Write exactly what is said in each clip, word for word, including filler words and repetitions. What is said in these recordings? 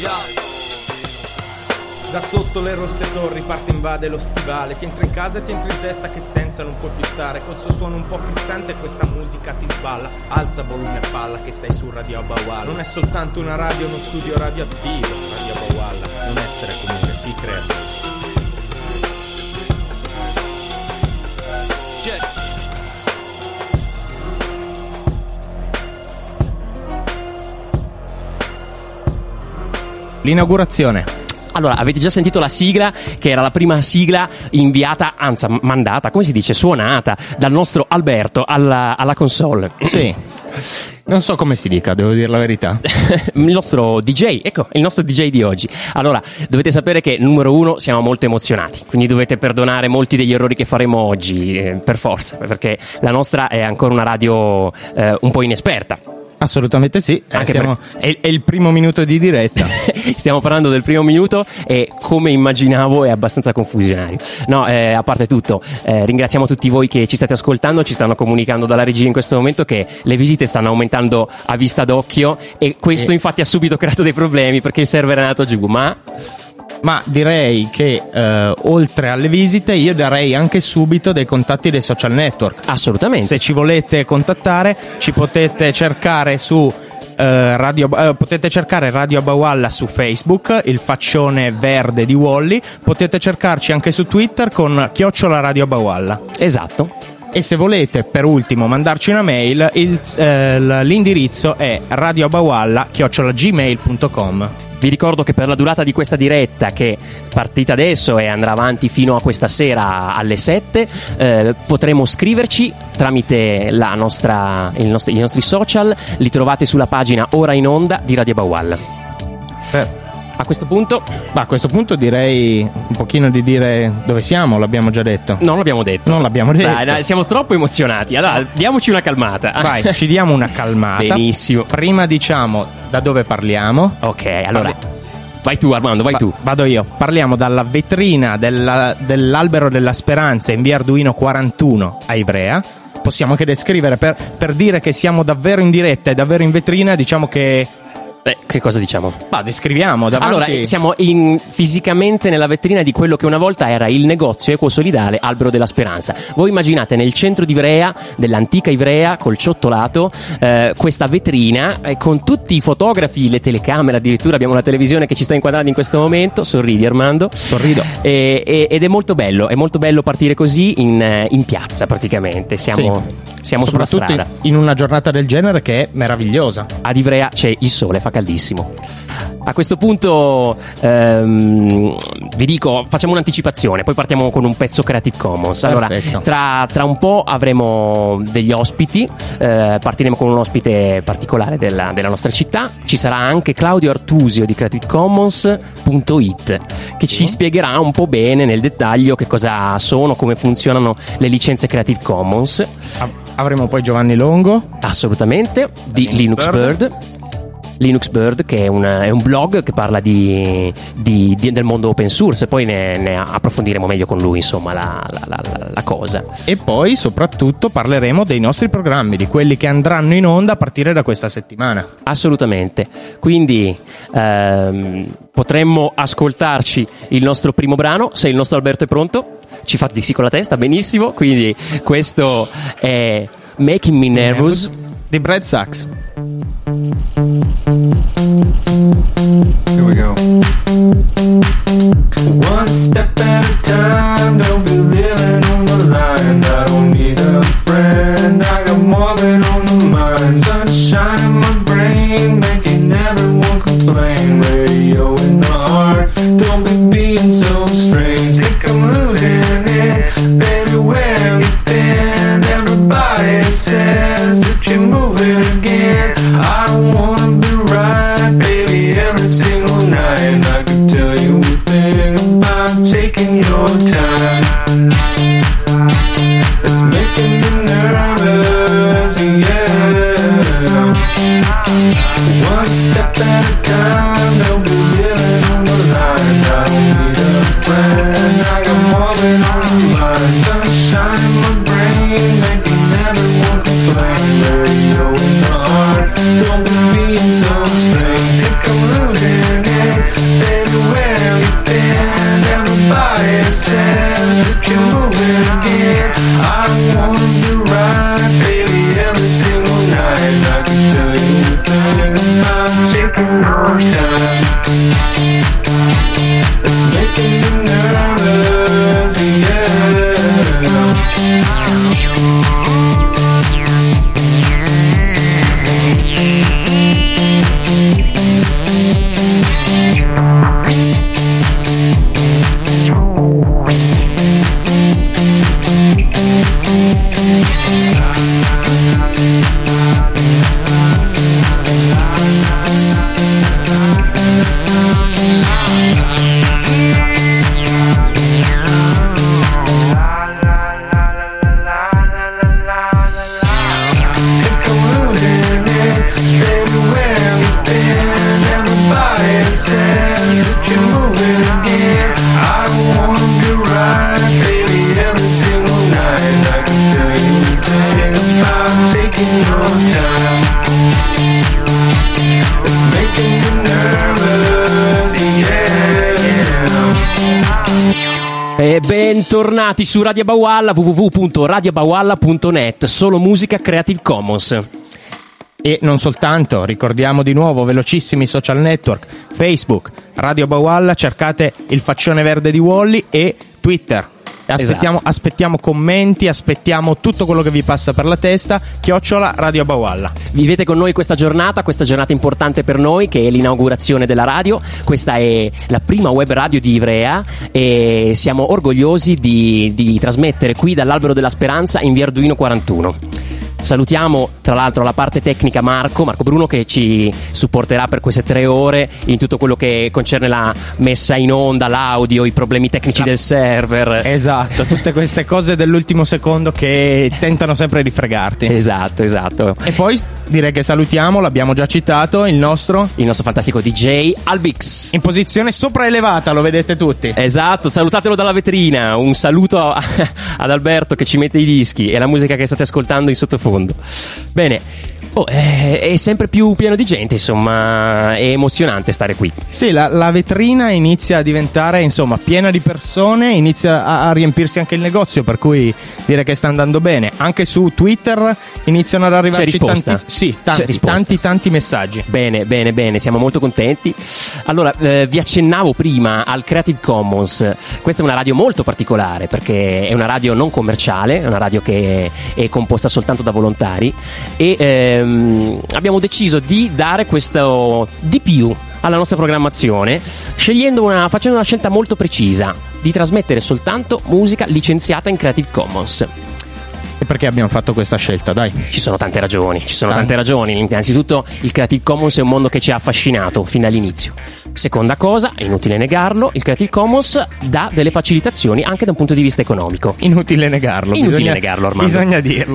Da sotto le rosse torri parte invade lo stivale, ti entra in casa e ti entra in testa che senza non puoi più stare. Col suo suono un po' frizzante questa musica ti sballa. Alza volume a palla che stai su Radio Abawalla. Non è soltanto una radio, uno studio radioattivo. Radio Abawalla, non essere comune, sii creativo. Check. L'inaugurazione. Allora, avete già sentito la sigla, che era la prima sigla inviata, anzi mandata, come si dice, suonata dal nostro Alberto alla, alla console. Sì. Non so come si dica, devo dire la verità. Il nostro D J, ecco, il nostro D J di oggi. Allora, dovete sapere che, numero uno, siamo molto emozionati, quindi dovete perdonare molti degli errori che faremo oggi, eh, per forza, perché la nostra è ancora una radio eh, un po' inesperta. Assolutamente sì, eh, Anche siamo, per... è, è il primo minuto di diretta. Stiamo parlando del primo minuto e, come immaginavo, è abbastanza confusionario. No, eh, a parte tutto, eh, ringraziamo tutti voi che ci state ascoltando. Ci stanno comunicando dalla regia in questo momento che le visite stanno aumentando a vista d'occhio, e questo e... infatti ha subito creato dei problemi perché il server è andato giù, ma... Ma direi che eh, oltre alle visite io darei anche subito dei contatti dei social network. Assolutamente. Se ci volete contattare ci potete cercare su eh, radio, eh, potete cercare Radio Abawalla su Facebook, il faccione verde di Wally. Potete cercarci anche su Twitter con chiocciola Radio Abawalla. Esatto. E se volete per ultimo mandarci una mail, il, eh, l'indirizzo è radioabawalla chiocciola gmail punto com. Vi ricordo che per la durata di questa diretta, che partita adesso e andrà avanti fino a questa sera alle sette, eh, potremo scriverci tramite la nostra, il nostro, i nostri social. Li trovate sulla pagina Ora in Onda di Radio Abawalla. Eh. A questo punto, bah, a questo punto direi un pochino di dire dove siamo, l'abbiamo già detto. Non l'abbiamo detto. Non l'abbiamo detto. Dai, dai, siamo troppo emozionati. Allora, diamoci una calmata. Vai, ci diamo una calmata. Benissimo. Prima diciamo da dove parliamo. Ok, allora Parli... vai tu Armando, vai Va- tu. Vado io. Parliamo dalla vetrina della, dell'Albero della Speranza in via Arduino quarantuno a Ivrea. Possiamo anche descrivere per, per dire che siamo davvero in diretta e davvero in vetrina, diciamo che... Beh, che cosa diciamo? Ma descriviamo davanti. Allora, siamo in, fisicamente nella vetrina di quello che una volta era il negozio ecosolidale Albero della Speranza. Voi immaginate nel centro di Ivrea, dell'antica Ivrea, col ciottolato, eh, questa vetrina eh, con tutti i fotografi, le telecamere, addirittura abbiamo una televisione che ci sta inquadrando in questo momento. Sorridi Armando. Sorrido. E, e, ed è molto bello, è molto bello partire così in, in piazza praticamente. Siamo, sì. siamo sulla strada. In una giornata del genere che è meravigliosa. Ad Ivrea c'è il sole, fa caldissimo. A questo punto ehm, vi dico, facciamo un'anticipazione, poi partiamo con un pezzo Creative Commons. Allora, tra, tra un po' avremo degli ospiti, eh, partiremo con un ospite particolare della, della nostra città. Ci sarà anche Claudio Artusio di creative commons punto it che ci spiegherà un po' bene nel dettaglio che cosa sono, come funzionano le licenze Creative Commons. Avremo poi Giovanni Longo, assolutamente, di Linux Bird. Linux Bird, che è un, è un blog che parla di, di, di, del mondo open source, poi ne, ne approfondiremo meglio con lui, insomma, la, la, la, la cosa. E poi soprattutto parleremo dei nostri programmi, di quelli che andranno in onda a partire da questa settimana. Assolutamente. Quindi ehm, potremmo ascoltarci il nostro primo brano, se il nostro Alberto è pronto. Ci fa di sì con la testa, benissimo. Quindi questo è Making Me Nervous di Brad Sachs. Here we go. One step at a time, don't be living on the line. I don't need a friend, I got more than on the mind. Sunshine in my brain, making everyone complain. Radio in the heart, don't be being so strange. Think I'm losing it, baby, where have you been? Everybody says that you're moving again. I don't wanna be right, baby, every single night. And I could tell you a thing about taking your time. It's making me nervous, yeah. One step at a time, don't be living on the line. I don't need a friend, I got more than on my mind. Sunshine in my brain, making everyone complain. Radio in the heart, don't be being so strange. Think I'm losing it, mind. I can tell you a thing about taking your time. It's making me nervous, yeah. E bentornati su Radio Bawalla, w w w punto radio bawalla punto net, solo musica Creative Commons. E non soltanto, ricordiamo di nuovo velocissimi social network, Facebook, Radio Bawalla, cercate il faccione verde di Wally e Twitter. Aspettiamo, esatto. aspettiamo commenti, aspettiamo tutto quello che vi passa per la testa. Chiocciola Radio Bawalla. Vivete con noi questa giornata, questa giornata importante per noi, che è l'inaugurazione della radio. Questa è la prima web radio di Ivrea e siamo orgogliosi di, di trasmettere qui dall'Albero della Speranza in via Arduino quarantuno. Salutiamo tra l'altro la parte tecnica Marco, Marco Bruno, che ci supporterà per queste tre ore in tutto quello che concerne la messa in onda, l'audio, i problemi tecnici del server. Esatto, tutte queste cose dell'ultimo secondo che tentano sempre di fregarti. Esatto, esatto. E poi direi che salutiamo, l'abbiamo già citato, il nostro il nostro fantastico D J Albix, in posizione sopraelevata, lo vedete tutti. Esatto, salutatelo dalla vetrina. Un saluto a, ad Alberto che ci mette i dischi e la musica che state ascoltando in sottofondo. Bene, oh, è, è sempre più pieno di gente, insomma, è emozionante stare qui. Sì, la, la vetrina inizia a diventare, insomma, piena di persone, inizia a, a riempirsi anche il negozio, per cui direi che sta andando bene. Anche su Twitter iniziano ad arrivarci tanti, sì, tanti, tanti, tanti messaggi. Bene, bene, bene, siamo molto contenti. Allora, eh, vi accennavo prima al Creative Commons. Questa è una radio molto particolare perché è una radio non commerciale, è una radio che è composta soltanto da volontari e ehm, abbiamo deciso di dare questo di più alla nostra programmazione, scegliendo una, facendo una scelta molto precisa di trasmettere soltanto musica licenziata in Creative Commons. E perché abbiamo fatto questa scelta? Dai, ci sono tante ragioni, ci sono tante. tante ragioni. Innanzitutto il Creative Commons è un mondo che ci ha affascinato fin dall'inizio. Seconda cosa, è inutile negarlo, il Creative Commons dà delle facilitazioni anche da un punto di vista economico. Inutile negarlo. Inutile bisogna, negarlo, Armando. Bisogna dirlo.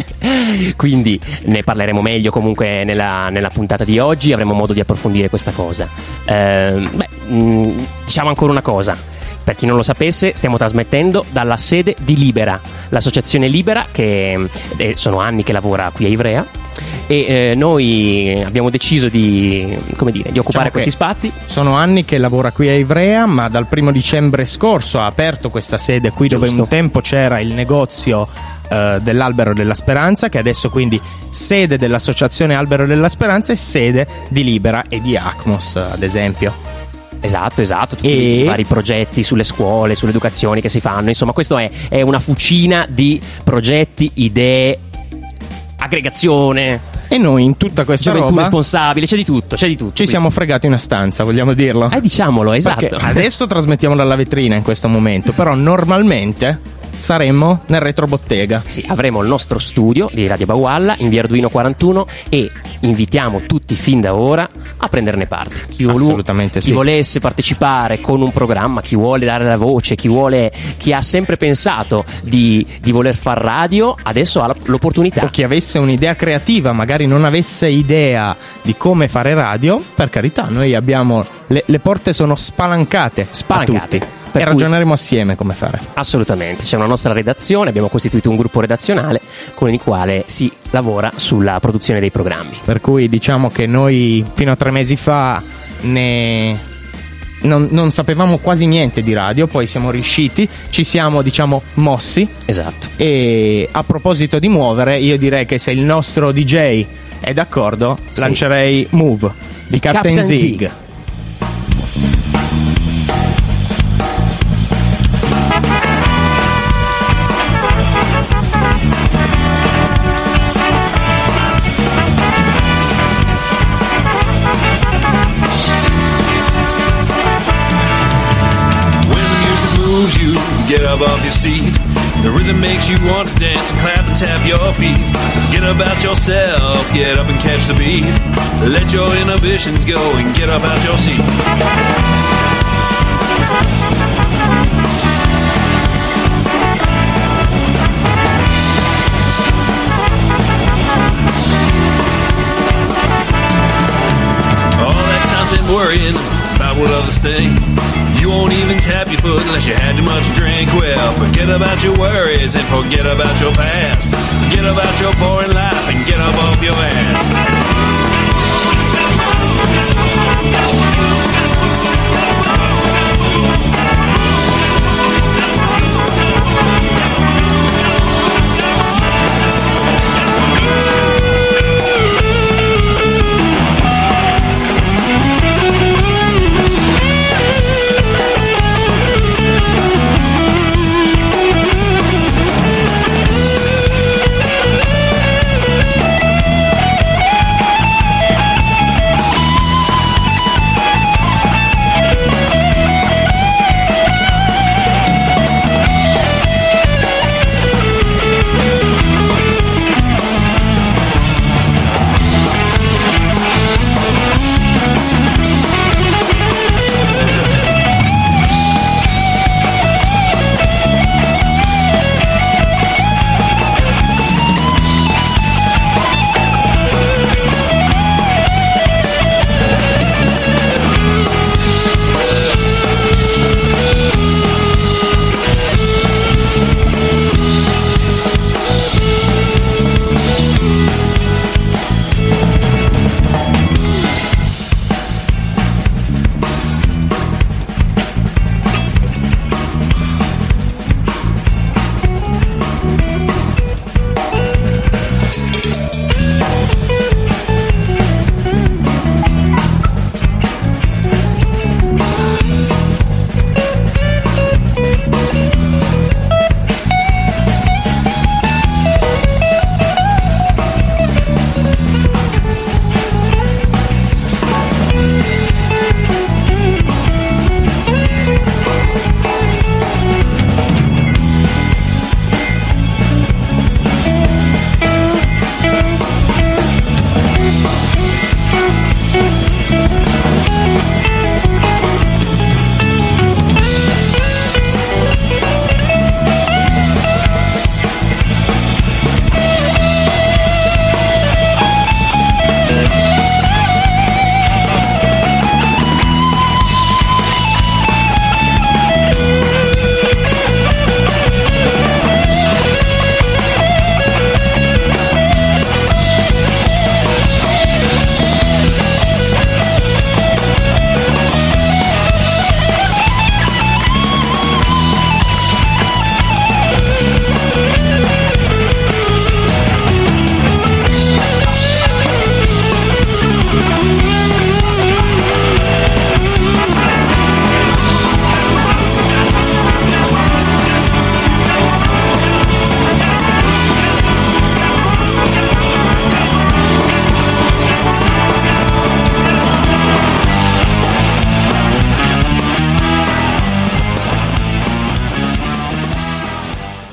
Quindi ne parleremo meglio comunque nella, nella puntata di oggi, avremo modo di approfondire questa cosa. Eh, beh, mh, diciamo ancora una cosa. Per chi non lo sapesse, stiamo trasmettendo dalla sede di Libera, l'associazione Libera, che eh, sono anni che lavora qui a Ivrea, e eh, noi abbiamo deciso di, come dire, di occupare diciamo questi spazi. Sono anni che lavora qui a Ivrea, ma dal primo dicembre scorso ha aperto questa sede qui. Giusto. Dove un tempo c'era il negozio uh, dell'Albero della Speranza, che adesso quindi sede dell'associazione Albero della Speranza e sede di Libera e di Acmos, ad esempio. Esatto, esatto, tutti e... i vari progetti sulle scuole, sulle educazioni che si fanno. Insomma, questo è, è una fucina di progetti, idee, aggregazione. E noi in tutta questa gioventù roba responsabile, c'è di tutto, c'è di tutto. Ci quindi. siamo fregati una stanza, vogliamo dirlo? Eh, diciamolo, esatto. Perché adesso trasmettiamo dalla vetrina in questo momento, però normalmente saremmo nel retrobottega. Sì, avremo il nostro studio di Radio Bawalla in via Arduino quarantuno e invitiamo tutti fin da ora a prenderne parte. Chi, Assolutamente chi sì. volesse partecipare con un programma, chi vuole dare la voce, chi vuole, chi ha sempre pensato di, di voler far radio, adesso ha l'opportunità. O chi avesse un'idea creativa, magari non avesse idea di come fare radio, per carità, noi abbiamo le, le porte sono spalancate, spalancate. a tutti. E ragioneremo assieme come fare. Assolutamente, c'è una nostra redazione, abbiamo costituito un gruppo redazionale con il quale si lavora sulla produzione dei programmi. Per cui diciamo che noi fino a tre mesi fa ne non, non sapevamo quasi niente di radio, poi siamo riusciti, ci siamo diciamo mossi. Esatto. E a proposito di muovere, io direi che se il nostro D J È d'accordo? Sì. Lancerei Move di Captain, Captain Zig. Zig. You get up off your seat. The rhythm makes you want to dance, clap and tap your feet. Get about yourself, get up and catch the beat. Let your inhibitions go and get up out your seat. All that time spent worrying about what others think. You won't even tap your foot unless you had too much to drink. Well, forget about your worries and forget about your past. Forget about your boring life and get up off your ass.